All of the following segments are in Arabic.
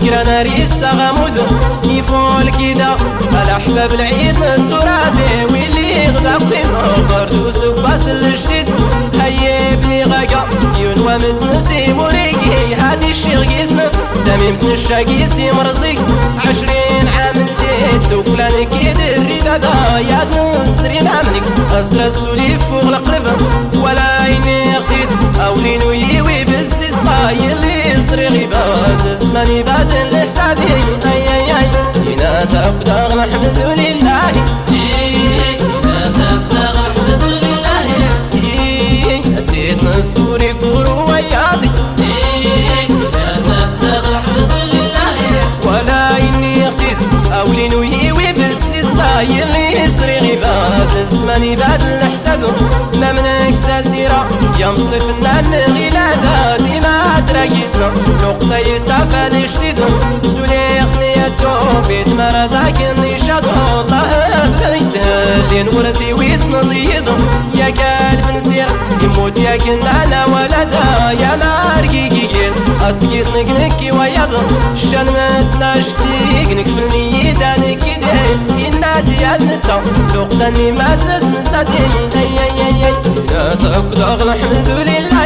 نقرا ناري السغمود يفول كدا الأحباب العيد الترادي واللي غدا قيمة قردوس وباس الجديد هيب لي غاقا ينوى متنسي مريقي هادي الشيغيسنا تميم تنشاقيسي مرزيق 20 عام جديد وكلان كيد الردادا يا نصري نعملك أسرى السوليف فوق القلب ولا إني اختيت أولين ويوي بالزي صايلي صري غيبات الزمان بعد الحسابي أي أي أي هنا تقدر الحمد لله هنا تقدر الحمد لله أديت نصوري كورو وياضي هنا تقدر الحمد لله ولا إني اختيت أولين ويوي بالزي صايلي صري غيبات الزمان بعد الحساب ما منك ساسيرة يا مصرفنا الغلادة ديما تراكيسنا نقطة يتعفى جديد سوليقني يدو بيت مرضاك النشاط الله بيسالين ورثي ويسن ضيض يا قلب نسير يموت يا كنا انا ولدا يا ماركي كيكين اطيق نكنكي وياض الشان متناشتيك نكفلني دانك كدين إنا دياد نتا لقداني مازز نساتين أي أي أي أي لا تقدر الحمد لله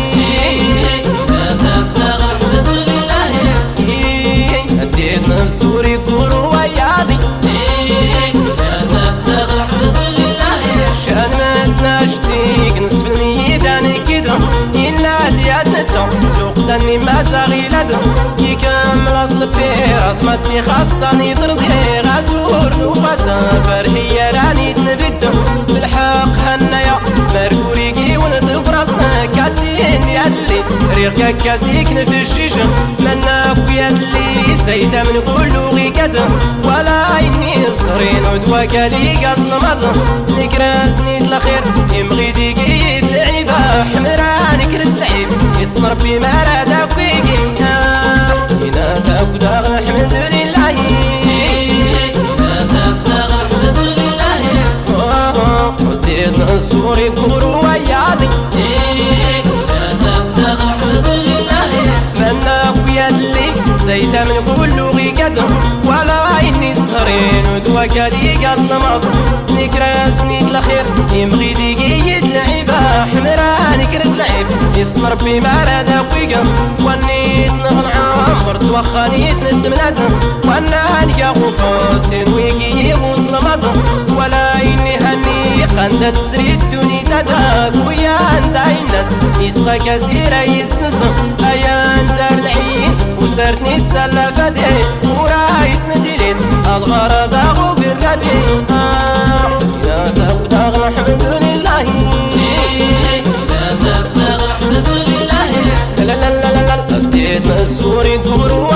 لا تقدر الحمد لله أديت نصوري كورو وياضي لا تقدر الحمد لله شان متناشتيك نصفلني داني كده إنا دياد نتا لقداني مازا غيلاد يكمل أصل بيرات مدي خاصاني ترضي غازور نوفاسا فرحية راني تنبدو بالحق هنايا مركوريكي ونطب راسنا كاتين يدلي ريق كاسيك نفشيشة مناك يدلي سيدا من كل غيكاد ولا إني صرين ودواكالي قصن مض نكراسني الأخير يمغيدي قيد لعيبة حمراني كرس لعيب اسم ربي مرادك ويقي هنا تقدر الحمد لله هنا تقدر الحمد لله وديت نصوري كورو وياضي هنا تقدر الحمد لله مناك ويدلي سيدا من كل غيقاد ولا إني صرين ودواكالي قصن مض نكراسني الأخير يمغيدي قيد لعيبة حمراني كرس لعيب اسم ربي مرادك ويقي ونيت نغن عمر توخانيت ندمنات وانا نلقى غفاصين ويجي مسلمات ولا إني هني قندة تسري الدنيا تداك ويا انتاي الناس يسغى كثيرة يسنس ايا انتار العين وسرتني السلافة دي ورايس نتيريت الغرض اغو بالربي يا تقدر الحمد لله لا لا لا لا لا لا اديت نصوري كورو